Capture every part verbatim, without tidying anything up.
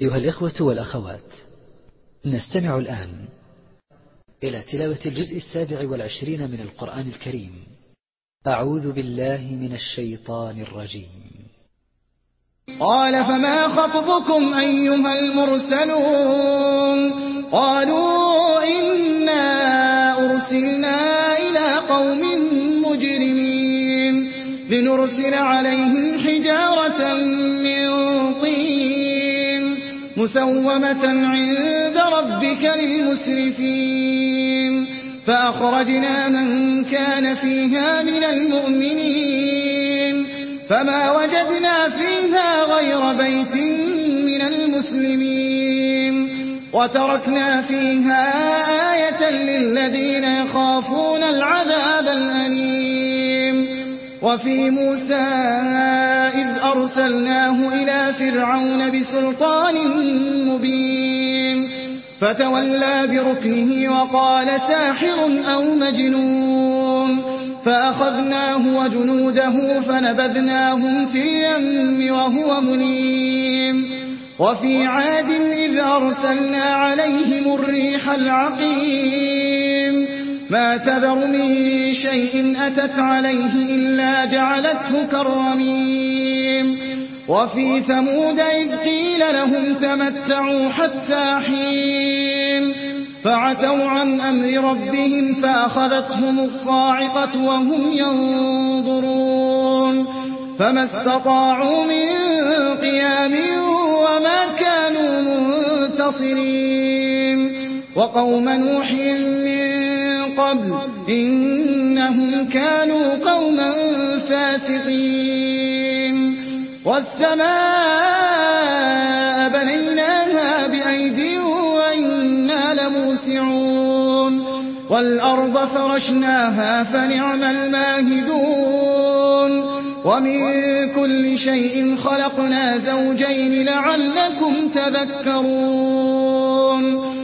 أيها الإخوة والأخوات، نستمع الآن إلى تلاوة الجزء السابع والعشرين من القرآن الكريم. أعوذ بالله من الشيطان الرجيم. قال فما خطبكم أيها المرسلون؟ قالوا إنا أرسلنا إلى قوم مجرمين لنرسل عليهم حجارة من طين مسومة عند ربك للمسرفين فأخرجنا من كان فيها من المؤمنين فما وجدنا فيها غير بيت من المسلمين وتركنا فيها آية للذين يخافون العذاب الأليم. وفي موسى إذ أرسلناه إلى فرعون بسلطان مبين فتولى بركنه وقال ساحر أو مجنون فأخذناه وجنوده فنبذناهم في اليم وهو مليم. وفي عاد إذ أرسلنا عليهم الريح العقيم ما تذر من شيء أتت عليه إلا جعلته كالرميم. وفي ثمود إذ قيل لهم تمتعوا حتى حين فعتوا عن أمر ربهم فأخذتهم الصاعقة وهم ينظرون فما استطاعوا من قيام وما كانوا منتصرين. وقوم نوح من قبل إنهم كانوا قوما فاسقين. والسماء بنيناها بأيدي وإنا لموسعون والأرض فرشناها فنعم الماهدون. ومن كل شيء خلقنا زوجين لعلكم تذكرون.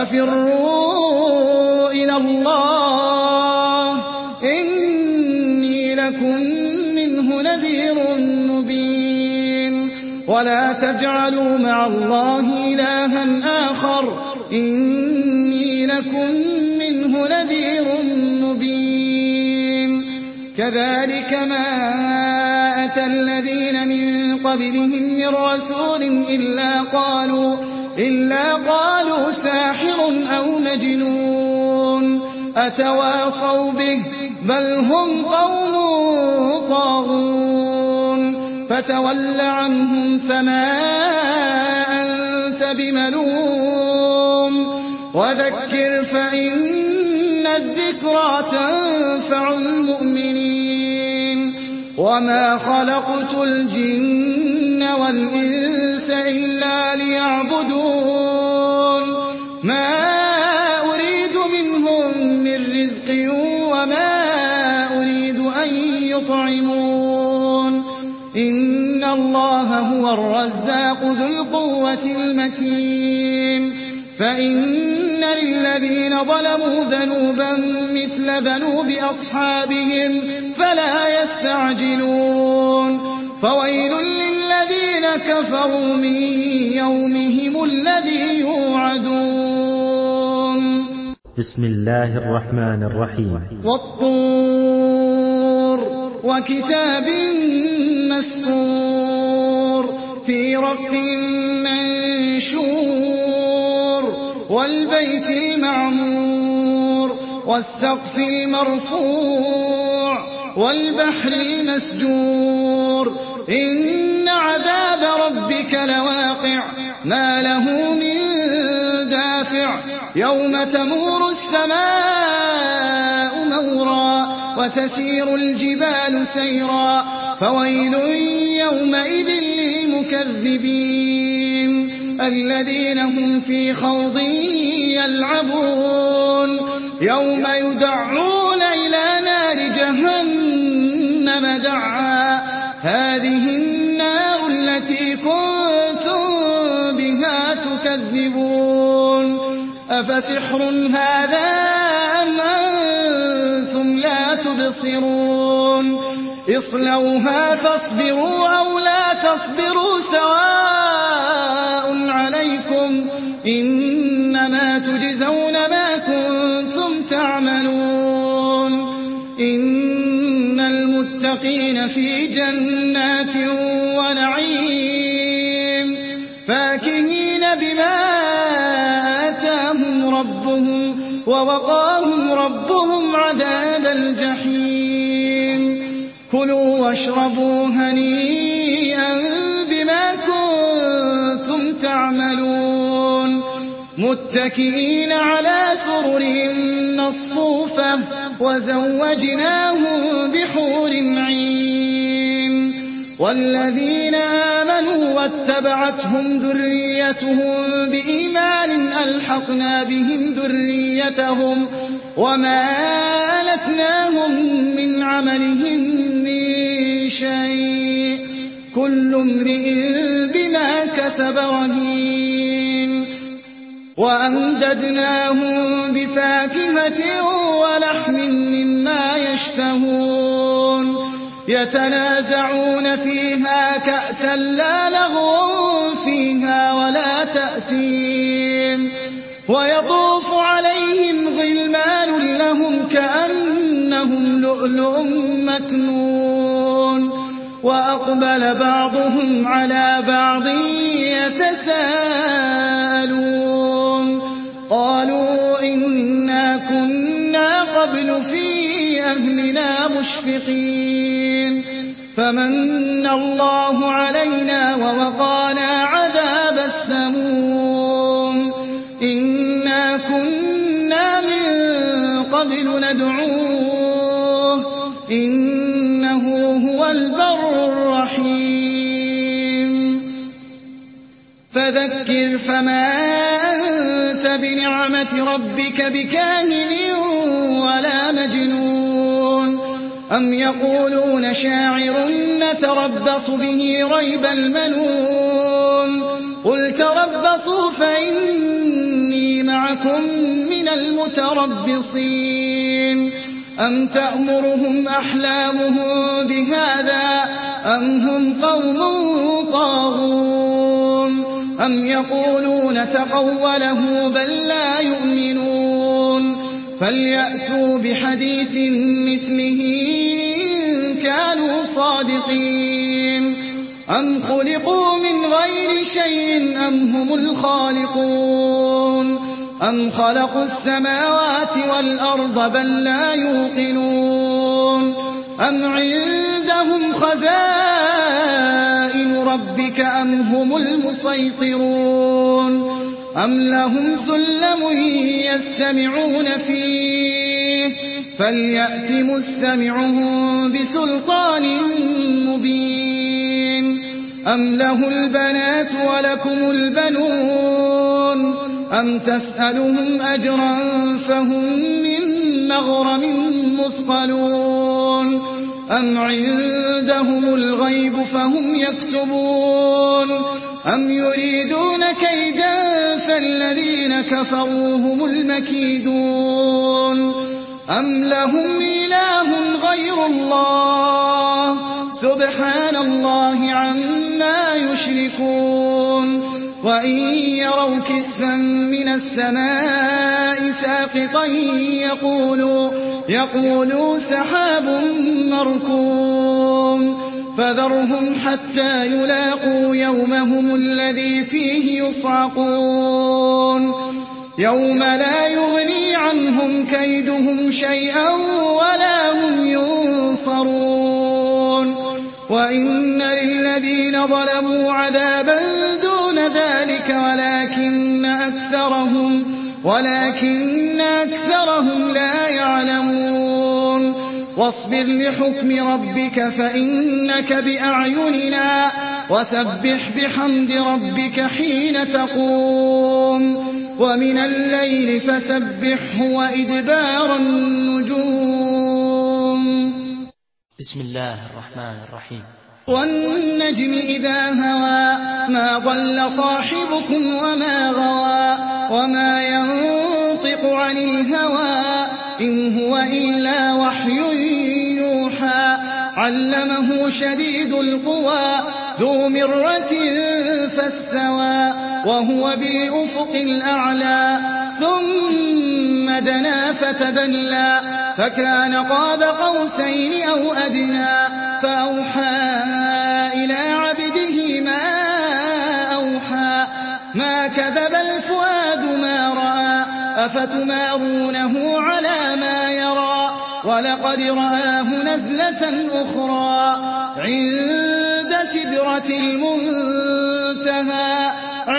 ففروا إلى الله إني لكم منه نذير مبين. ولا تجعلوا مع الله إلها آخر إني لكم منه نذير مبين. كذلك ما أتى الذين من قبلهم من رسول إلا قالوا إلا قالوا ساحر أو مجنون أتواصوا به بل هم قوم طاغون. فتول عنهم فما أنت بملوم وذكر فإن الذكرى تنفع المؤمنين. وما خلقت الجن والإنس إلا ليعبدون ما أريد منهم من رزق وما أريد أن يطعمون إن الله هو الرزاق ذو القوة المتين. فإن للذين ظلموا ذنوبا مثل ذنوب أصحابهم فلا يستعجلون. فويل للذين كفروا من يومهم الذي يوعدون. بسم الله الرحمن الرحيم. والطور وكتاب مسطور في رق منشور والبيت المعمور والسقف المرفوع والبحر المسجور إن عذاب ربك لواقع ما له من دافع يوم تمور السماء مورا وتسير الجبال سيرا فويل يومئذ للمكذبين الذين هم في خوض يلعبون يوم يدعون إلى نار جهنم دعا هذه النار التي كنتم بها تكذبون أفسحر هذا أم أنتم لا تبصرون اصلوها فاصبروا أو لا تصبروا سواء عليكم إنما تجزون ما كنتم تعملون إن المتقين في جنات ونعيم فاكهين بما آتاهم ربهم ووقاهم ربهم عذاب الجحيم كلوا واشربوا هنيئا بما كنتم تعملون متكئين على سرر مصفوفة وزوجناهم بحور عين والذين آمنوا واتبعتهم ذريتهم بإيمان ألحقنا بهم ذريتهم وما ألتناهم من عملهم من شيء كل امرئ بما كسب رهين وأمددناهم بفاكهة ولحم مما يشتهون يتنازعون فيها كأسا لا لغو فيها ولا تأثيم ويطوف عليهم غلمان لهم كأنهم لؤلؤ مكنون وأقبل بعضهم على بعض يتساءلون قالوا إنا كنا قبل في أهلنا مشفقين فمن الله علينا ووقانا عذاب السموم إنا كنا من قبل ندعوه إنه هو البر الرحيم فذكر فما أنت بنعمة ربك بكاهن ولا مجنون أم يقولون شاعر نتربص به ريب المنون قل تربصوا فإني معكم من المتربصين أم تأمرهم أحلامهم بهذا أم هم قوم طاغون أم يقولون تقوله بل لا يؤمنون فليأتوا بحديث مثله إن كانوا صادقين أم خلقوا من غير شيء أم هم الخالقون أم خلقوا السماوات والأرض بل لا يوقنون أم عندهم خزائن ربك أم هم المسيطرون أم لهم سلم يستمعون فيه فليأت مستمعهم بسلطان مبين أم له البنات ولكم البنون أم تسألهم أجرا فهم من مغرم مثقلون أم عندهم الغيب فهم يكتبون أم يريدون كيدا فالذين كفروا هم المكيدون أم لهم إله غير الله سبحان الله عما يشركون وإن يروا كسفا من السماء ساقطا يقولوا, يقولوا سحاب مركوم فذرهم حتى يلاقوا يومهم الذي فيه يصعقون يوم لا يغني عنهم كيدهم شيئا ولا هم ينصرون وإن للذين ظلموا عذابا دون ذلك ولكن أكثرهم, ولكن أكثرهم لا يعلمون واصبر لحكم ربك فإنك بأعيننا وسبح بحمد ربك حين تقوم ومن الليل فسبحه وإدبار النجوم بسم الله الرحمن الرحيم والنجم إذا هوى ما ضل صاحبكم وما غوى وما ينطق عن الهوى إن هو إلا وحي يوحى علمه شديد القوى ذو مرة فاستوى وهو بالأفق الأعلى ثم دنا فتدلى فكان قاب قوسين أو أدنى فأوحى إلى عبده ما أوحى ما كذب الفؤاد ما رأى أفتمارونه على ما يرى ولقد رآه نزلة أخرى عند سدرة المنتهى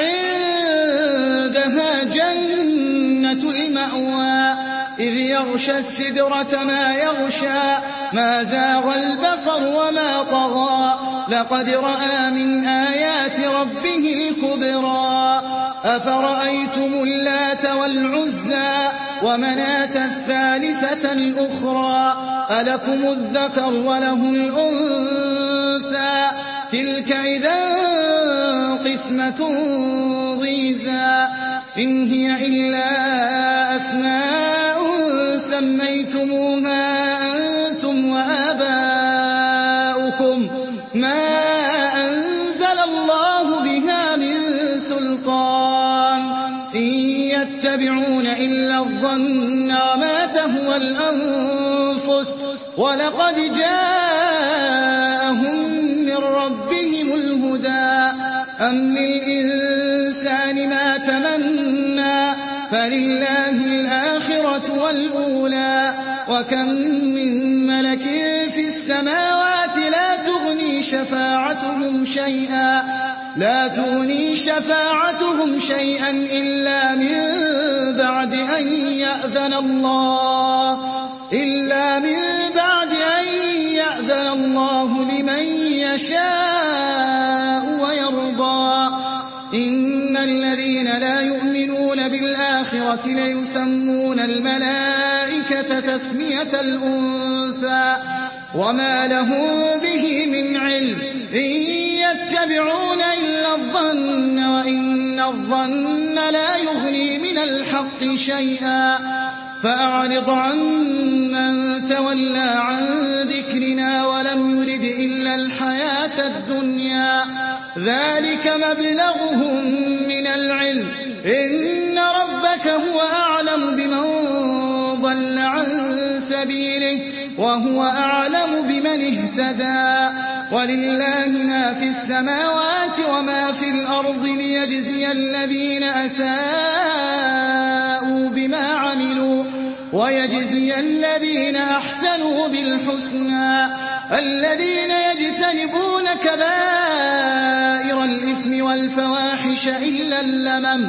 عندها جنة المأوى إذ يغشى السدرة ما يغشى ما زاغ البصر وما طغى لقد رأى من آيات ربه الكبرى أفرأيتم اللات والعزى ومناة الثالثة الأخرى ألكم الذكر وله الأنثى تلك إذا قسمة ضيزى إن هي إلا أسماء سميتموها أنتم وآباؤكم ما أنزل الله بها من سلطان إن يتبعون إلا الظن وما تهوى الأنفس ولقد جاءهم من ربهم الهدى أم للإنسان ما تمنى فلله الآخرة والأولى وكم من ملك في السماوات لا تغني شفاعتهم شيئا لا تغني شفاعتهم شيئا إلا من بعد أن يأذن الله إلا من بعد أن يأذن الله لمن يشاء ويرضى إن الذين لا يؤمنون بالآخرة ليسمون الملائكة تسمية الأنثى وما لهم به من علم إن يتبعون إلا الظن وإن الظن لا يغني من الحق شيئا فأعرض عن من تولى عن ذكرنا ولم يرد إلا الحياة الدنيا ذلك مبلغهم من العلم إن ربك هو أعلم بمن ضل عن سبيله وهو أعلم بمن اهتدى ولله ما في السماوات وما في الأرض ليجزي الذين أساءوا بما عملوا ويجزي الذين أحسنوا بالحسنى الذين يجتنبون كبائر الإثم والفواحش إلا اللمم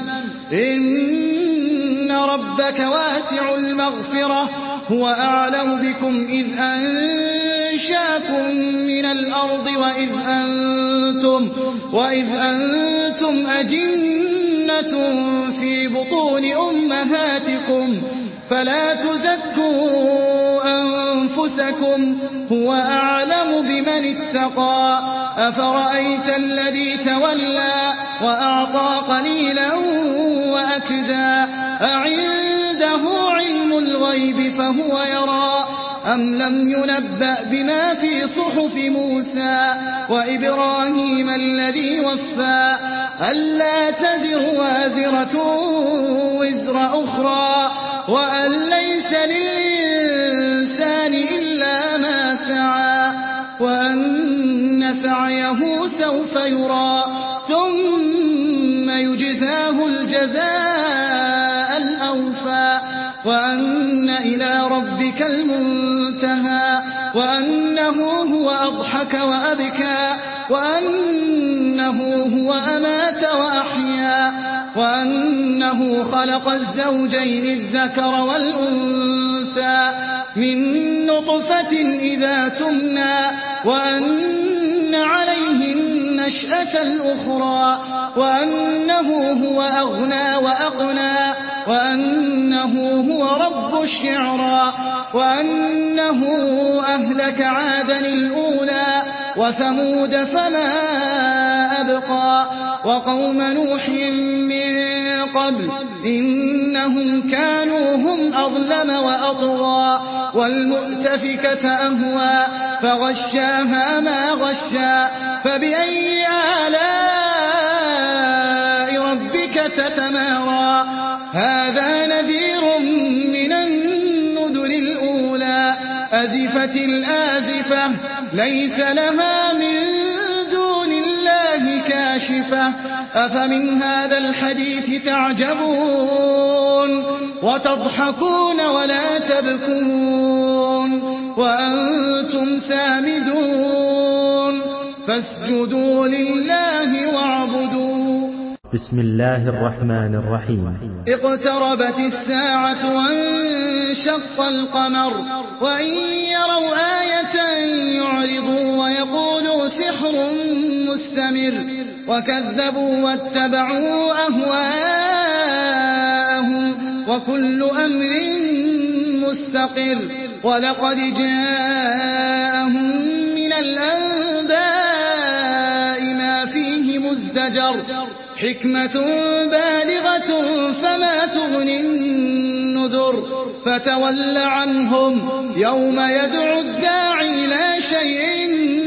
إن ربك واسع المغفرة هو أعلم بكم إذ أنشاكم من الأرض وإذ أنتم, وإذ أنتم أجنة في بطون أمهاتكم فلا تزكوا أنفسكم هو أعلم بمن اتقى أفرأيت الذي تولى وأعطى قليلا وأكدى أعنده علم الغيب فهو يرى أم لم ينبأ بما في صحف موسى وإبراهيم الذي وفى ألا تزر وازرة وزر أخرى وأن ليس للإنسان إلا ما سعى وأن سعيه سوف يرى ثم يجزاه الجزاء الأوفى وأن إلى ربك المنتهى وأنه هو أضحك وأبكى وأنه هو أمات وأحيا وأنه خلق الزوجين الذكر والأنثى من نطفة إذا تمنى وأن عليه النشأة الأخرى وأنه هو أغنى وأقنى وأنه هو رب الشعرى وأنه أهلك عادا الأولى وثمود فما أبقى وقوم نوح من قبل إنهم كانوا هم أظلم وأطغى والمؤتفكة أهوى فغشاها ما غشا فبأي آلاء ربك تتمارى هذا نذير من النذر الأولى أزفت الآزفة ليس لها من دون الله كاشفة أفمن هذا الحديث تعجبون وتضحكون ولا تبكون وأنتم سامدون فاسجدوا لله واعبدوا. بسم الله الرحمن الرحيم. اقتربت الساعة وانشق القمر وإن يروا آية يعرضوا ويقولوا سحر مستمر وكذبوا واتبعوا أهواءهم وكل أمر مستقر ولقد جاءهم من الأنباء ما فيه مزدجر حكمة بالغة فما تغني النذر فتول عنهم يوم يدعو الداعي إلى شيء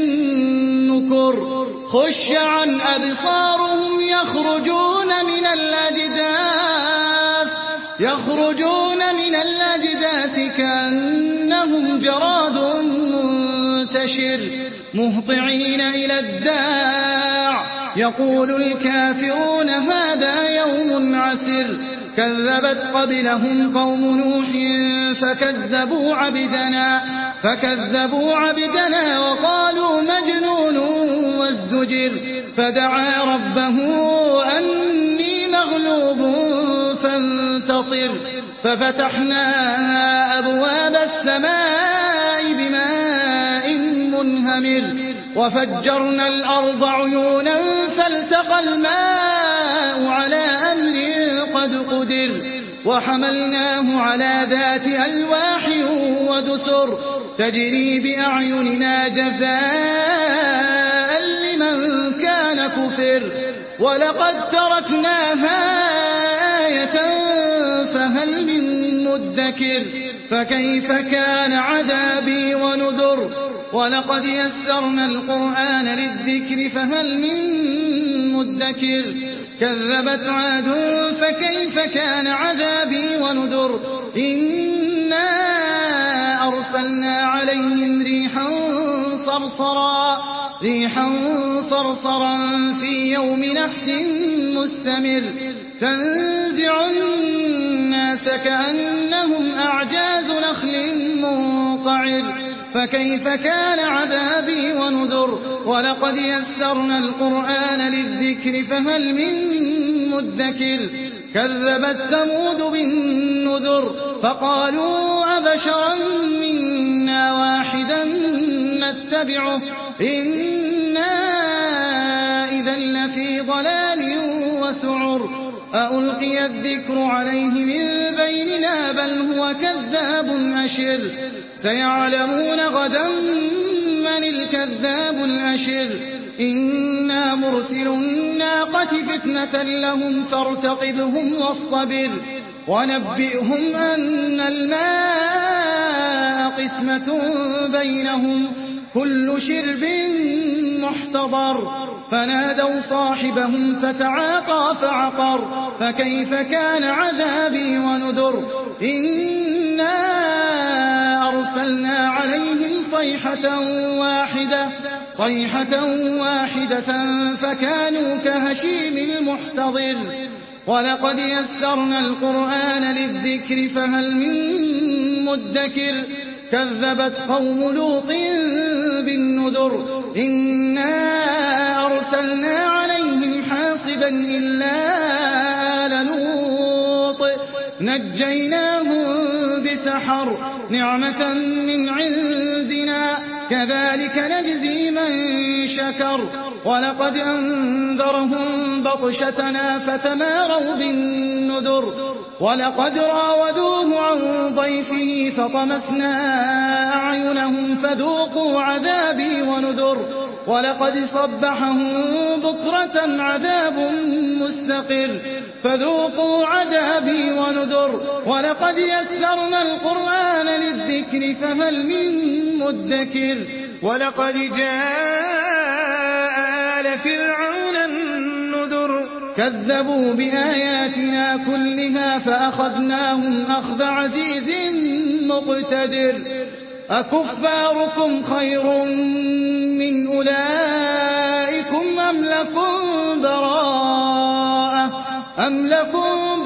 نكر خش عن أبصارهم يخرجون من الأجداث يخرجون من الأجداث كأنهم جراد منتشر مهطعين إلى الداع يقول الكافرون هذا يوم عسر كذبت قبلهم قوم نوح فكذبوا عبدنا فكذبوا عبدنا وقالوا مجنون وازدجر فدعا ربه أني مغلوب فانتصر ففتحنا أبواب السماء بماء منهمر وفجرنا الأرض عيونا فالتقى الماء على أمر قد قدر وحملناه على ذات ألواح ودسر تجري بأعيننا جزاء لمن كان كفر ولقد تركناها آية فهل من مدكر فكيف كان عذابي ونذر ولقد يسرنا القرآن للذكر فهل من مدكر كذبت عاد فكيف كان عذابي ونذر إنا أرسلنا عليهم ريحا صرصرا ريحا صرصرا في يوم نحس مستمر تنزع الناس كأنهم أعجاز نخل منقعر فكيف كان عذابي ونذر ولقد يسرنا القرآن للذكر فهل من مدكر كذبت ثمود بالنذر فقالوا أبشرا منا واحدا نتبعه إنا إذا لفي ضلال وسعر ألقي الذكر عليه من بيننا بل هو كذاب أشر سيعلمون غدا من الكذاب الأشر إنا مرسل الناقة فتنة لهم فارتقبهم واصطبر ونبئهم أن الماء قسمة بينهم كل شرب محتضر فنادوا صاحبهم فتعاطى فعقر فكيف كان عذابي ونذر إنا أرسلنا عليهم صيحة واحدة صيحة واحدة فكانوا كهشيم المحتضر ولقد يسرنا القرآن للذكر فهل من مدكر كذبت قوم لوط بالنذر إنا أرسلنا عليهم حاصبا إلا آل لوط نجيناهم بسحر نعمة من عندنا كذلك نجزي من شكر ولقد أنذرهم بطشتنا فتماروا بالنذر ولقد راودوه عن ضيفه فطمسنا أعينهم فذوقوا عذابي ونذر ولقد صبحهم بكرة عذاب مستقر فذوقوا عذابي ونذر ولقد يسرنا القرآن للذكر فهل من مدكر ولقد جاء آل فرعون النذر كذبوا بآياتنا كلها فأخذناهم أخذ عزيز مقتدر أكفاركم خير من أولئكم أم لكم براءة أم لكم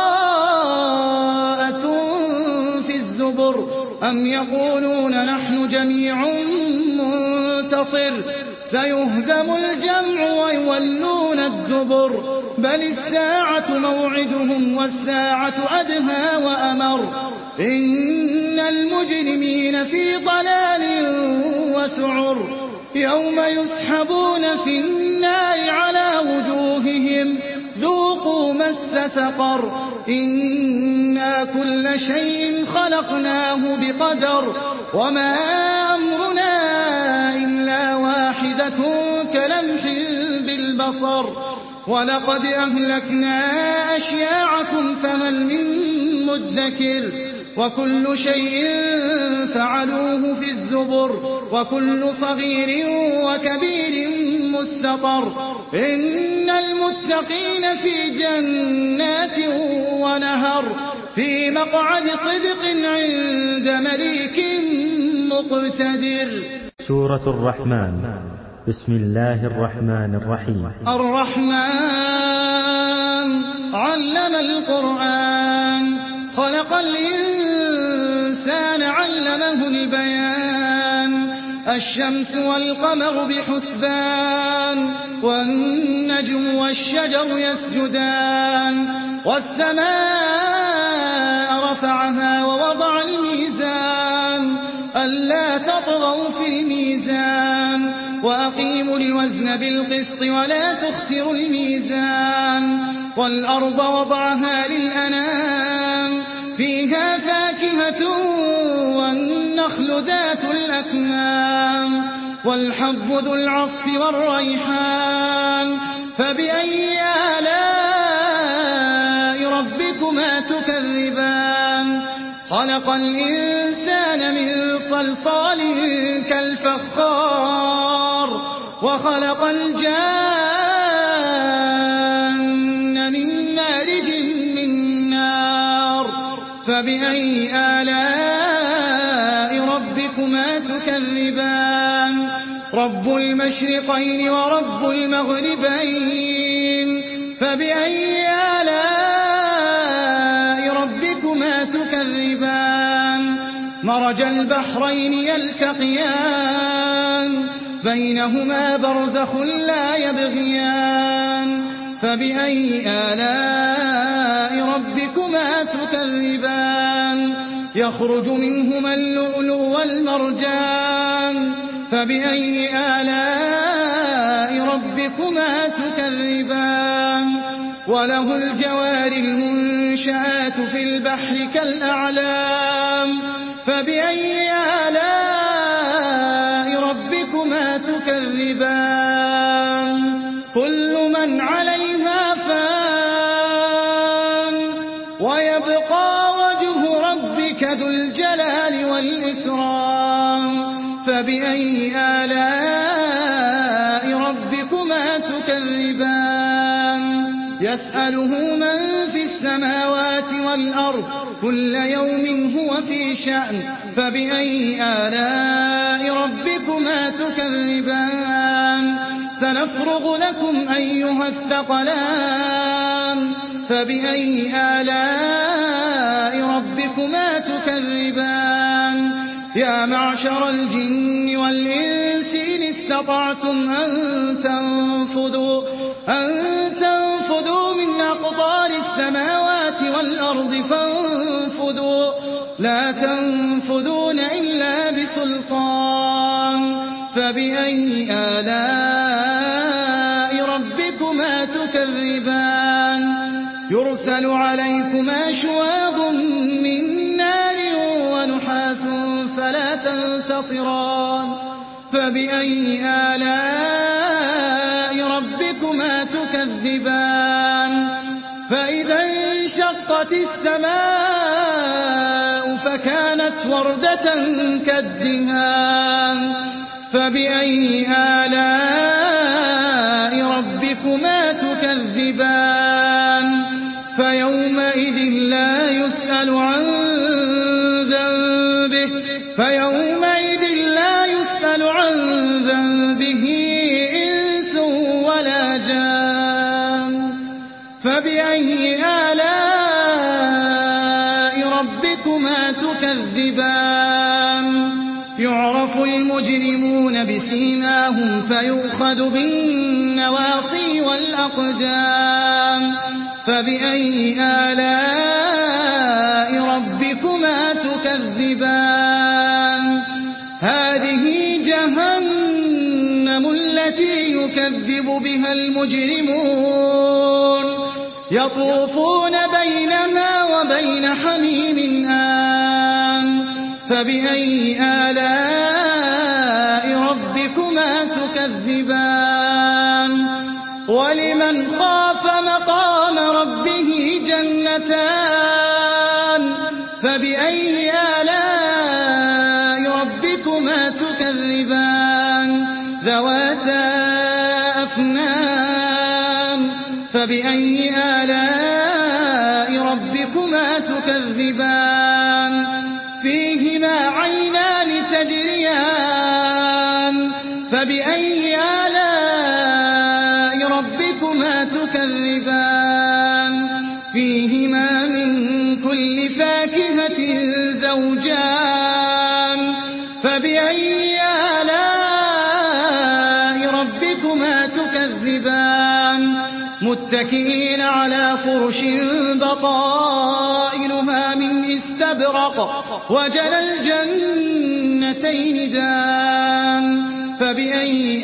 براءة في الزبر أم يقولون نحن جميع منتصر سيهزم الجمع ويولون الدبر بل الساعة موعدهم والساعة أدهى وأمر إن المجرمين في ضلال وسعر يوم يسحبون في النار على وجوههم ذوقوا مس سقر إنا كل شيء خلقناه بقدر وما أمرنا إلا واحدة كلمح بالبصر ولقد أهلكنا أشياعكم فهل من مدكر وكل شيء فعلوه في الزبر وكل صغير وكبير مستطر إن المتقين في جنات ونهر في مقعد صدق عند مليك مقتدر. سورة الرحمن. بسم الله الرحمن الرحيم. الرحمن علم القرآن خلق الإنسان علمه البيان الشمس والقمر بحسبان والنجم والشجر يسجدان والسماء رفعها ووضع الميزان ألا تطغوا في الميزان وأقيموا الوزن بالقسط ولا تخسروا الميزان والأرض وضعها للأنام فيها فاكهة والنخل ذات الأكمام والحب ذو العصف والريحان فبأي آلاء ربكما تكذبان خلق الإنسان من صلصال كالفخار وخلق الجان من مارج من نار فبأي آلاء ربكما تكذبان رب المشرقين ورب المغربين فبأي آلاء ربكما تكذبان مرج البحرين يلتقيان بينهما برزخ لا يبغيان فبأي آلاء ربكما تكذبان يخرج منهما اللؤلؤ والمرجان فبأي آلاء ربكما تكذبان وله الجوار المنشآت في البحر كالأعلام فبأي آلاء ربكما تكذبان كل من عليها فان ويبقى وجه ربك ذو الجلال والإكرام فبأي آلاء ربكما تكذبان يسأله من في السماوات والأرض كل يوم هو في شأن فبأي آلاء ربكما تكذبان سنفرغ لكم أيها الثقلان فبأي آلاء ربكما تكذبان يا معشر الجن والإنس إن استطعتم أن تنفذوا أن تنفذوا من أقطار السماوات والأرض فانفذوا لا تنفذون إلا بسلطان فبأي آلاء ربكما تكذبان يرسل عليكما شواظ من نار ونحاس فلا تنتصران فبأي آلاء ربكما تكذبان فإذا انشقت السماء فكانت وردة كالدهان فبأي آلاء ربكما تكذبان فيومئذ لا يسأل عن ذنبه فيومئذ لا يسأل عن ذنبه إنس ولا جان فبأي آلاء ربكما تكذبان يعرف المجرمون بسيماهم فيؤخذ بالنواصي والأقدام فبأي آلاء ربكما تكذبان هذه جهنم التي يكذب بها المجرمون يطوفون بينها وبين حميم آن فبأي آلاء ربكما تكذبان ولمن خاف مقام ربه جنتان فبأي آلاء ربكما تكذبان ذواتا أفنان فبأي آلاء ربكما تكذبان فيهما عينان تجريان فبأي آلاء ربكما تكذبان فيهما من كل فاكهة زوجان فبأي آلاء ربكما تكذبان متكئين على فرش بطائنها من استبرق وجنى الجنتين دان فبأي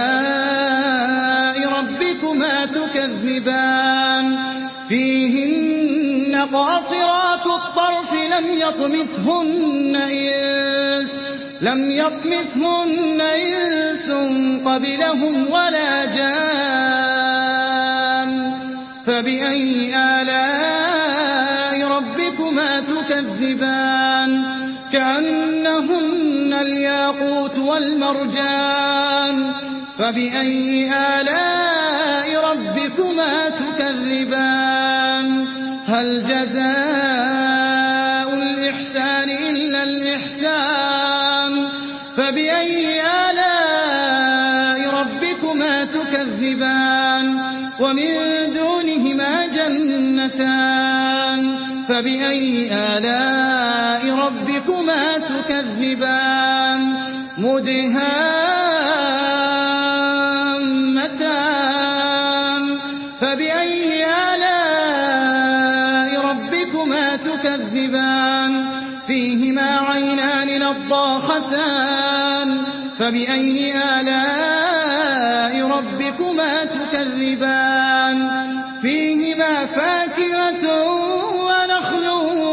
آلاء ربكما تكذبان فيهن قاصرات الطرف لم يطمثهن إنس لم يطمثهن إنس قبلهم ولا جان فبأي آلاء ربكما تكذبان كأنهن الياقوت والمرجان فبأي آلاء ربكما تكذبان هل جزاء الإحسان إلا الإحسان فبأي آلاء ربكما تكذبان ومن دونهما جنتان فبأي آلاء ربكما تكذبان مدهامتان فبأي آلاء ربكما تكذبان فيهما عينان نضاختان فبأي آلاء ربكما تكذبان فيهما فاكهة ونخل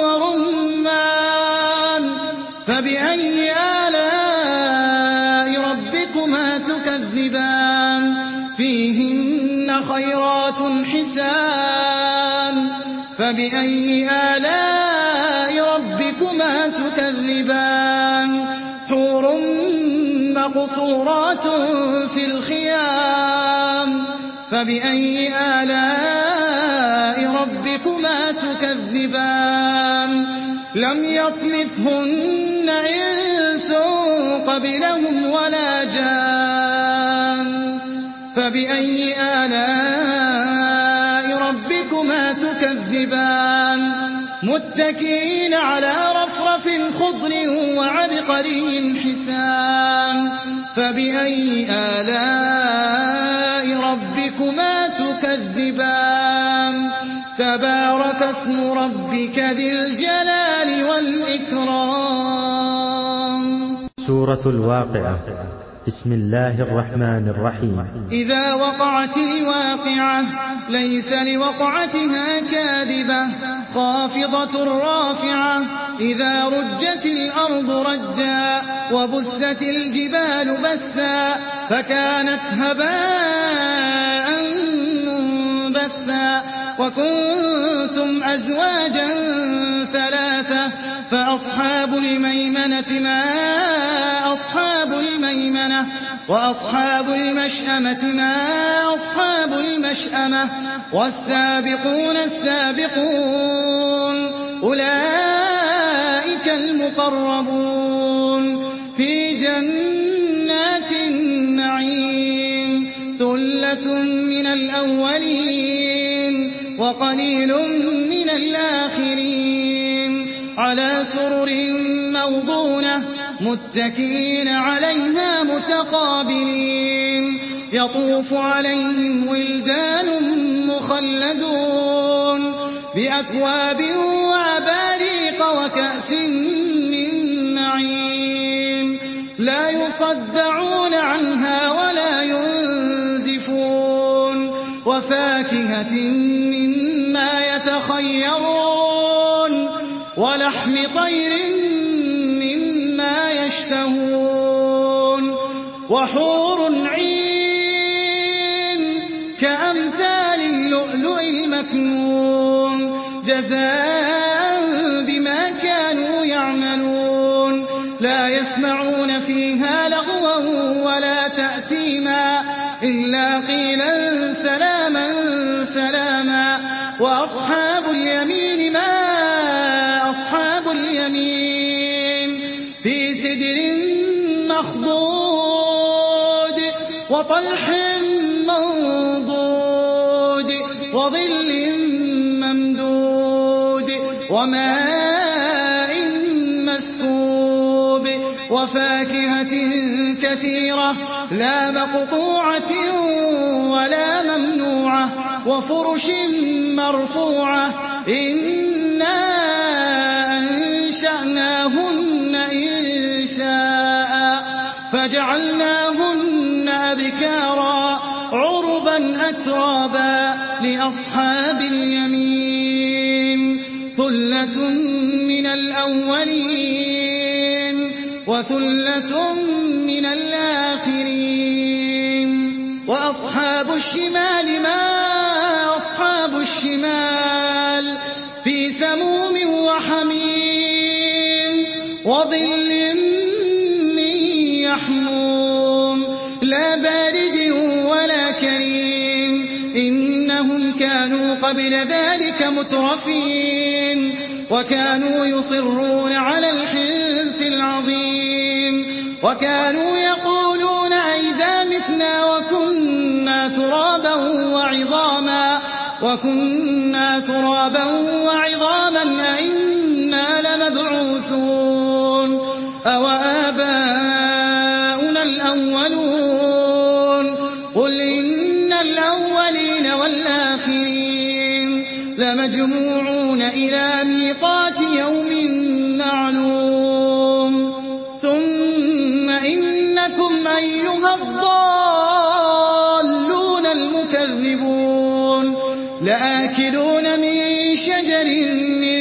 ورمان فبأي آلاء ربكما تكذبان فيهن خيرات حسان فبأي آلاء ربكما تكذبان حور مقصورات في الخيام فبأي آلاء ربكما تكذبان لم يطمثهن إنس قبلهم ولا جان فبأي آلاء ربكما تكذبان متكئين على رفرف خضر وعبقري حسان فبأي آلاء ربكما تكذبان تبارك اسم ربك ذي الجلال والإكرام. سورة الواقعة. بسم الله الرحمن الرحيم. إذا وقعت الواقعة ليس لوقعتها كاذبة خافضة رافعة إذا رجت الأرض رجا وبست الجبال بسا فكانت هباء منبثا وكنتم أزواجا ثلاثة فأصحاب الميمنة ما أصحاب الميمنة وأصحاب المشأمة ما أصحاب المشأمة والسابقون السابقون أولئك المقربون في جنات النعيم ثلة من الأولين وقليل من الآخرين على سرر موضونة متكئين عليها متقابلين يطوف عليهم ولدان مخلدون بأكواب وأباريق وكأس من معين لا يصدعون عنها ولا ينزفون وفاكهة مما يتخيرون ولحم طير مما يشتهون وحور عين كأمثال اللؤلؤ المكنون جزاء بما كانوا يعملون لا يسمعون فيها لغوا ولا تأثيما إلا قيلا سلاما سلاما وأصحاب اليمين ما أصحاب اليمين في سدر مخضود وطلح منضود وظل ممدود وماء مسكوب وفاكهة كثيرة لا مقطوعة ولا ممنوعة وفرش مرفوعة إنا أنشأناهن إنشاء فجعلناهن أبكارا عربا أترابا لأصحاب اليمين ثلة من الأولين وثلة من الآخرين وأصحاب الشمال ما أصحاب الشمال في سموم وحميم وظل من يحموم لا بارد ولا كريم إنهم كانوا قبل ذلك مترفين وكانوا يصرون على الحنث العظيم وكانوا يقولون أئذا متنا وكنا ترابا وعظاما وكنا ترابا وعظاما أئنا لمبعوثون أو آباؤنا الأولون قل إن الأولين والآخرين لمجموعون إلى ميقات يوم معلوم ثم إنكم أيها الضالون المكذبون لآكلون من شجر من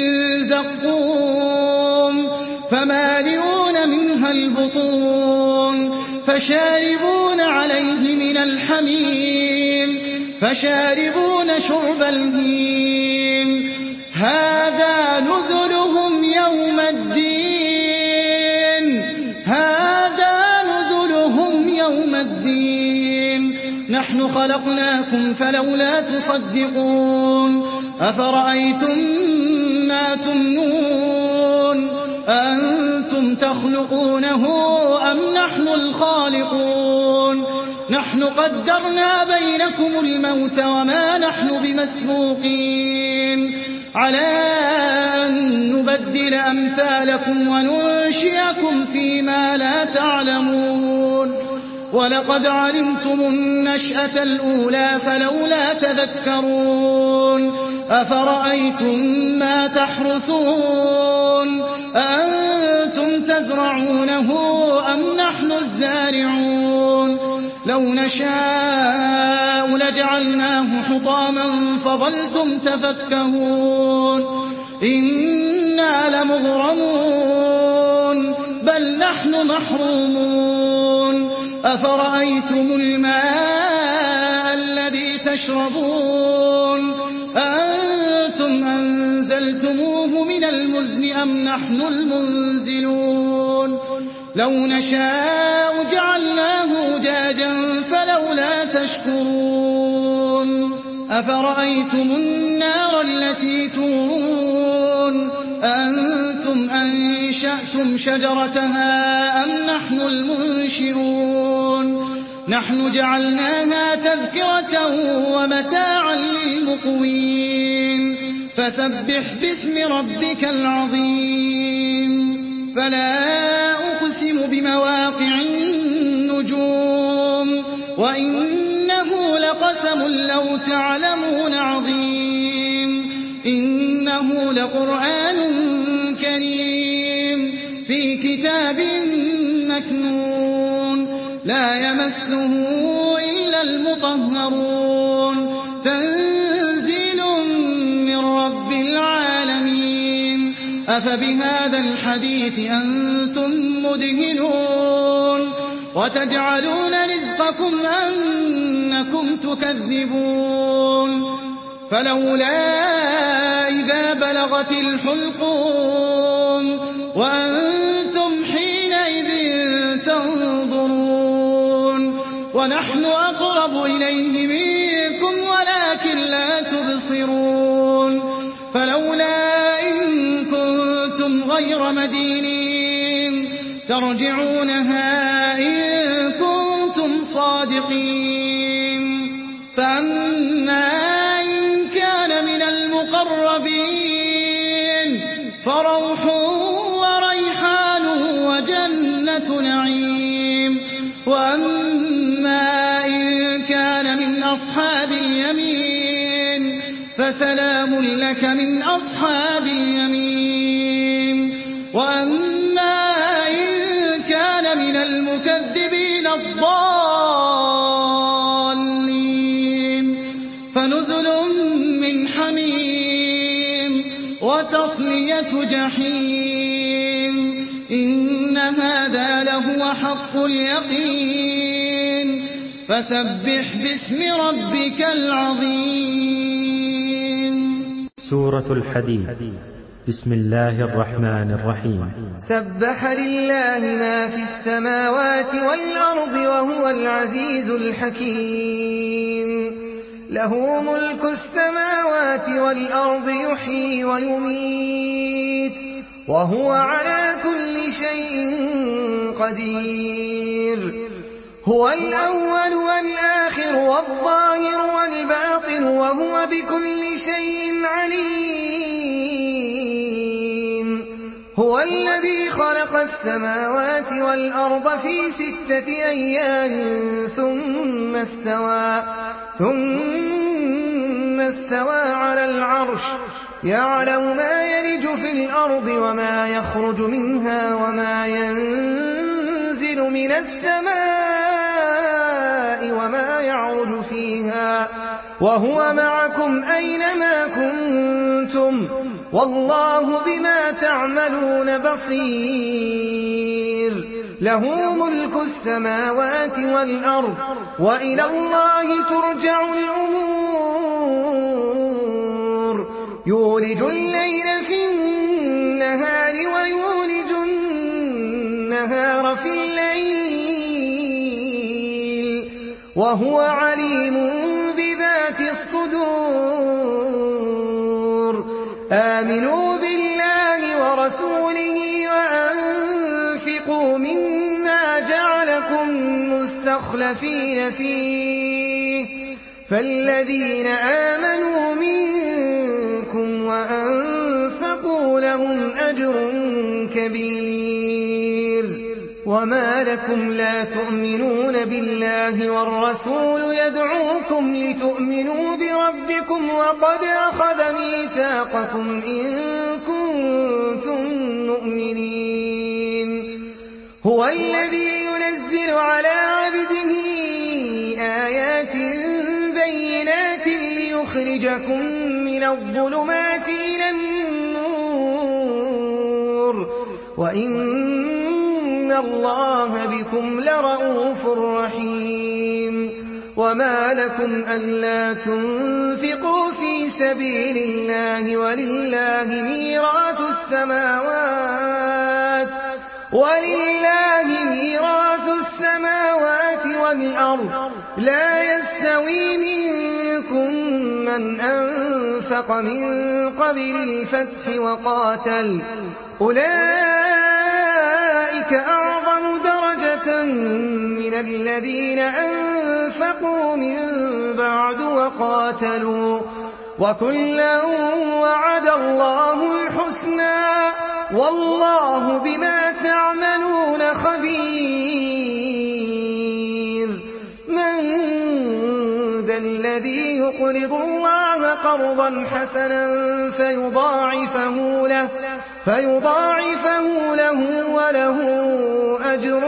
زقوم فمالئون منها البطون فشاربون عليه من الحميم فشاربون شرب الهيم هذا نزلهم يوم الدين هذا نزلهم يوم الدين نحن خلقناكم فلولا تصدقون أفرأيتم ما تمنون أنتم تخلقونه أم نحن الخالقون نحن قدرنا بينكم الموت وما نحن بمسبوقين على أن نبدل أمثالكم وننشئكم فيما لا تعلمون ولقد علمتم النشأة الأولى فلولا تذكرون أفرأيتم ما تحرثون أأنتم تزرعونه أم نحن الزارعون لو نشاء لجعلناه حطاما فظلتم تفكهون إنا لمغرمون بل نحن محرومون أفرأيتم الماء الذي تشربون أنتم أنزلتموه من المزن أم نحن المنزلون لو نشاء جعلناه أجاجا فلولا تشكرون أفرأيتم النار التي تورون أنتم أنشأتم شجرتها أم نحن المنشئون نحن جعلناها تذكرة ومتاعا للمقوين فسبح باسم ربك العظيم فلا أقسم بمواقع النجوم وإنه لقسم لو تعلمون عظيم إنه لقرآن كريم في كتاب مكنون لا يمسه إلا المطهرون تنزيل من رب العالمين أفبهذا الحديث أنتم مدهنون وتجعلون رزقكم أنكم تكذبون فلولا إذا بلغت الحلقوم وأنتم حينئذ تنظرون ونحن أقرب إليه منكم ولكن لا تبصرون فلولا إن كنتم غير مدينين ترجعونها إن كنتم صادقين فأما إن كان من المقربين فروح وريحان وجنة نعيم وأما إن كان من أصحاب اليمين فسلام لك من أصحاب اليمين وأما إن كان من المكذبين الضالين فنزل من حميم وتصلية جحيم إن هذا لهو حق اليقين فسبح باسم ربك العظيم. سورة الحديد. بسم الله الرحمن الرحيم. سبح لله ما في السماوات والأرض وهو العزيز الحكيم له ملك السماوات والأرض يحيي ويميت وهو على كل شيء قدير هو الأول والآخر والظاهر والباطن وهو بكل شيء عليم هو الذي خلق السماوات والأرض في ستة أيام ثم استوى ثم استوى على العرش يعلم ما يلج في الأرض وما يخرج منها وما ينزل من السماء وما يعرج فيها وهو معكم أينما كنتم والله بما تعملون بصير له ملك السماوات والأرض وإلى الله ترجع الأمور يولج الليل في النهار ويولج النهار في الليل وهو عليم بذات الصدور آمنوا بالله ورسوله وأنفقوا مما جعلكم مستخلفين فيه فالذين آمنوا منكم وأنفقوا لهم أجر كبير وما لكم لا تؤمنون بالله والرسول يدعوكم لتؤمنوا بربكم وقد أخذ ميثاقكم إن كنتم مؤمنين هو الذي ينزل على عبده يُخْرِجَكُم مِّنَ الظُّلُمَاتِ إِلَى النُّورِ وَإِنَّ اللَّهَ بِكُمْ لَرَءُوفٌ رَّحِيمٌ وَمَا لَكُمْ أَلَّا تُنفِقُوا فِي سَبِيلِ اللَّهِ وَلِلَّهِ مِيرَاثُ السَّمَاوَاتِ وَلِلَّهِ مِيرَاثُ السَّمَاوَاتِ وَالْأَرْضِ لَا يَسْتَوِي مِنكُم مَّنْ أَنفَقَ مِن قَبْلِ الْفَتْحِ وَقَاتَلَ أُولَئِكَ أَعْظَمُ دَرَجَةً مِّنَ الَّذِينَ أَنفَقُوا مِن بَعْدُ وَقَاتَلُوا وَكُلًّا وَعَدَ اللَّهُ الْحُسْنَىٰ وَاللَّهُ بِمَا تَعْمَلُونَ خَبِيرٌ مَّن ذَا الَّذِي يُقْرِضُ اللَّهَ قَرْضًا حَسَنًا فَيُضَاعِفَهُ لَهُ فيضاعفه له وله أجر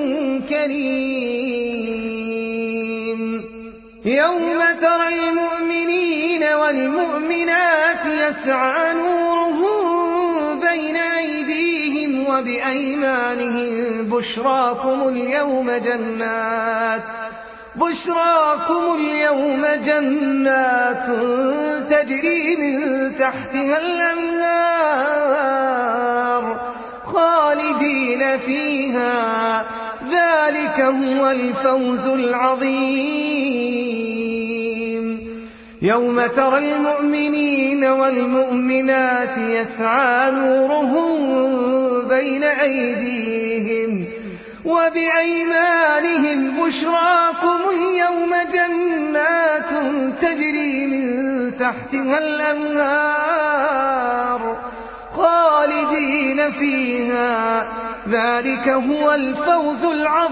كريم يوم ترى المؤمنين والمؤمنات يسعى نورهم بين أيديهم وبأيمانهم بشراكم اليوم جنات بشراكم اليوم جنات تجري من تحتها الأنهار خالدين فيها ذلك هو الفوز العظيم يوم ترى المؤمنين والمؤمنات يسعى نورهم بين أيديهم وبأيمانهم بشراكم اليوم جنات تجري من تحتها الأنهار خالدين فيها ذلك هو الفوز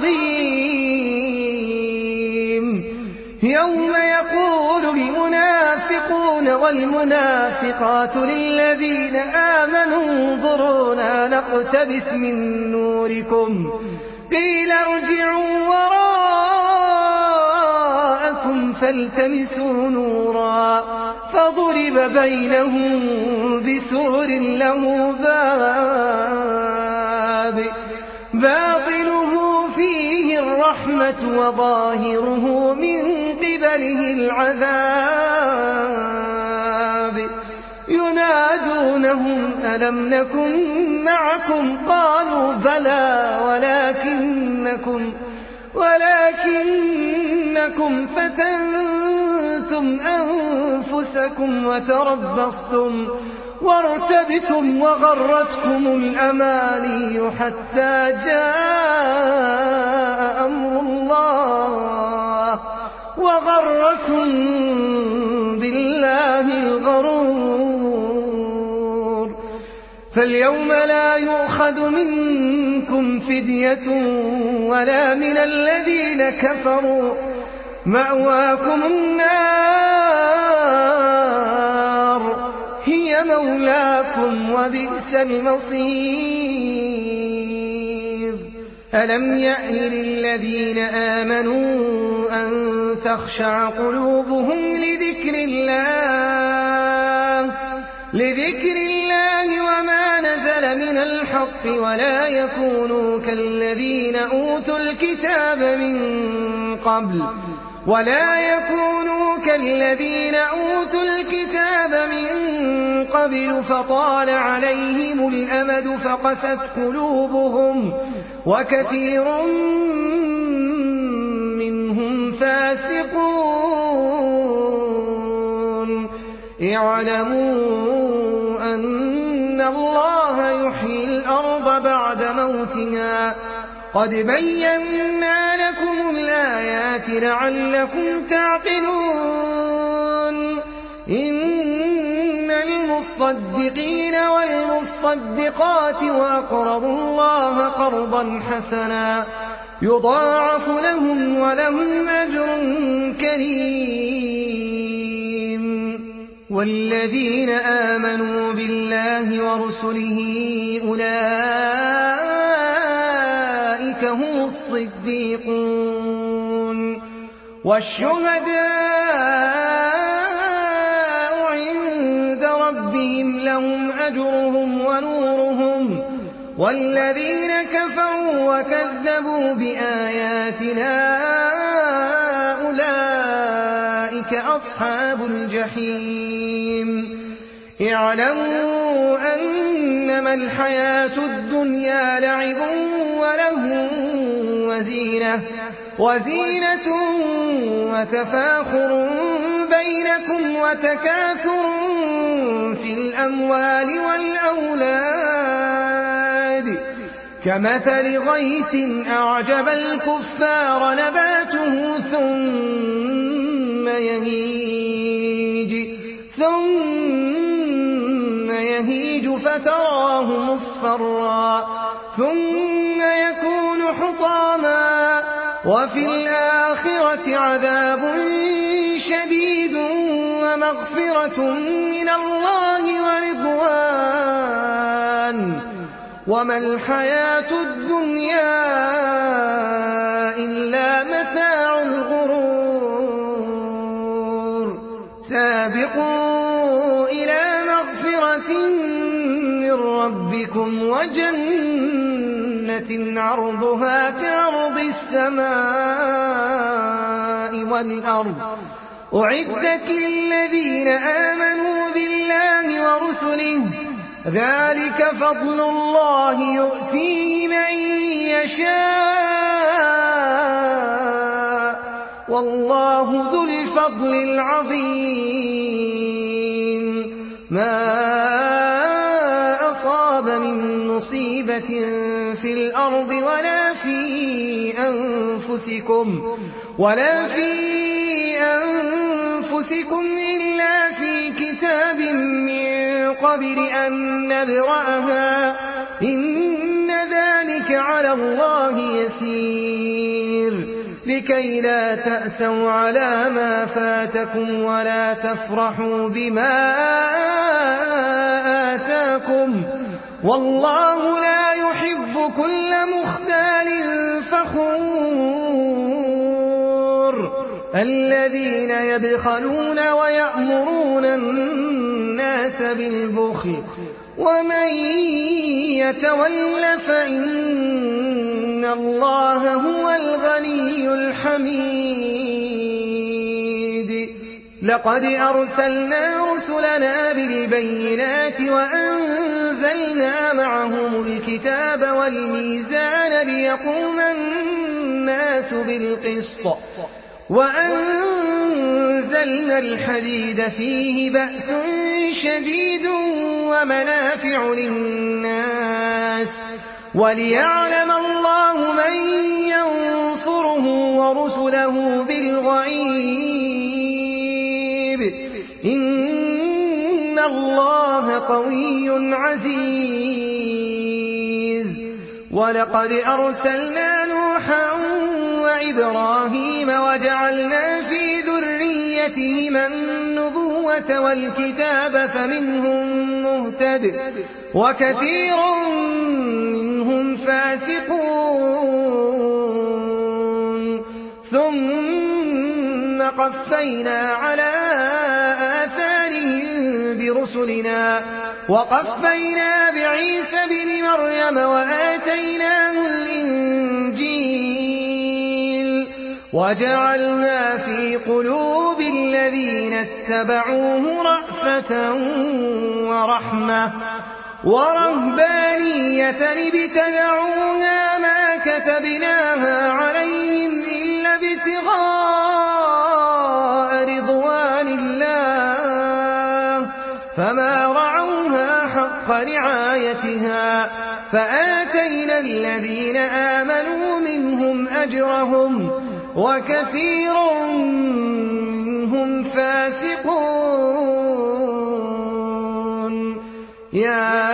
العظيم يوم يقول المنافقون والمنافقات للذين آمنوا انظرونا نقتبس من نوركم قيل ارجعوا وراءكم فالتمسوا نورا فضرب بينهم بسور له باب باطنه فيه الرحمة وظاهره من قبله العذاب ينادونهم ألم نكن معكم قالوا بلى ولكنكم ولكنكم فتنتم أنفسكم وتربصتم وارتبتم وغرتكم الأماني حتى جاء أمر الله وغركم بالله الغرور فاليوم لا يؤخذ منكم فدية ولا من الذين كفروا مأواكم النار هي مولاكم وبئس المصير ألم يأن للذين آمنوا أن تخشع قلوبهم لذكر الله لذكر الله وما نزل من الحق ولا يكونوا كالذين أوتوا الكتاب من قبل ولا يكونوا كالذين أوتوا الكتاب من قبل فطال عليهم الأمد فقست قلوبهم وكثير منهم فاسقون اعلموا أن الله يحيي الأرض بعد موتها قد بينا لكم الآيات لعلكم تعقلون إن المصدقين والمصدقات وأقرضوا الله قرضا حسنا يضاعف لهم ولهم أجر كريم والذين آمنوا بالله ورسله أولئك هم الصديقون والشهداء ربهم لهم أجرهم ونورهم والذين كفروا وكذبوا بآياتنا أولئك أصحاب الجحيم اعلموا أنما الحياة الدنيا لعب وله وزينة وزينة وتفاخر بينكم وتكاثر في الأموال والأولاد كمثل غيث أعجب الكفار نباته ثم يهيج ثم يهيج فتراه مصفرا ثم يكون حطاما وفي الآخرة عذاب شديد ومغفرة من الله ورضوان وما الحياة الدنيا إلا متاع الغرور سابقوا إلى مغفرة من ربكم وجنة عرضها كعرض السماء والأرض أعدت للذين آمنوا بالله ورسله ذلك فضل الله يؤتيه من يشاء والله ذو الفضل العظيم ما أصاب من مصيبة في الأرض ولا في أنفسكم ولا في أنفسكم إلا في كتاب من قبل أن نبرأها إن ذلك على الله يسير لكي لا تأسوا على ما فاتكم ولا تفرحوا بما آتاكم والله لا يحب كل مختال فخور الذين يبخلون ويأمرون الناس بالبخل ومن يتول فإن الله هو الغني الحميد لقد أرسلنا رسلنا بالبينات وأنزلنا معهم الكتاب والميزان ليقوم الناس بالقسط وأنزلنا الحديد فيه بأس شديد ومنافع للناس وليعلم الله من ينصره ورسله بالغيب إن الله قوي عزيز ولقد أرسلنا نوحا وإبراهيم وجعلنا في ذريتهما النبوة والكتاب فمنهم مهتد وكثير منهم فاسقون ثم قفينا على آثارهم برسلنا وقفينا بعيسى بن مريم وآتيناه الإنجيل وجعلنا في قلوب الذين اتبعوه رأفة ورحمة ورهبانية ابتدعوها ما كتبناها عليهم إلا ابتغاء رضوان الله فما رعوها حق رعايتها فآتينا الذين آمنوا منهم أجرهم وكثير منهم فاسقون يا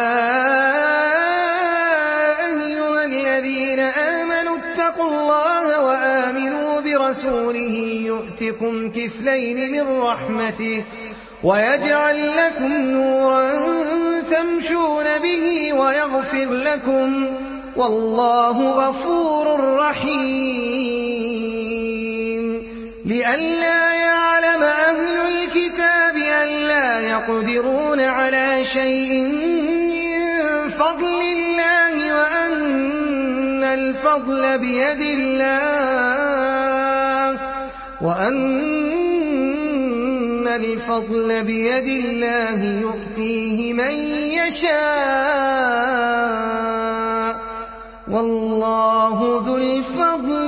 أيها الذين آمنوا اتقوا الله وآمنوا برسوله يؤتكم كفلين من رحمته ويجعل لكم نورا تمشون به ويغفر لكم والله غفور رحيم لئلا يعلم أهل الكتاب ألا يقدرون على شيء من فضل الله وأن الفضل بيد الله وأن الفضل بيد الله يؤتيه من يشاء والله ذو الفضل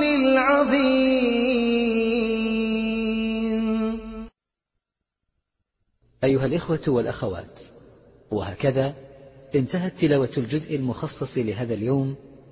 العظيم. أيها الإخوة والأخوات، وهكذا انتهت تلاوة الجزء المخصص لهذا اليوم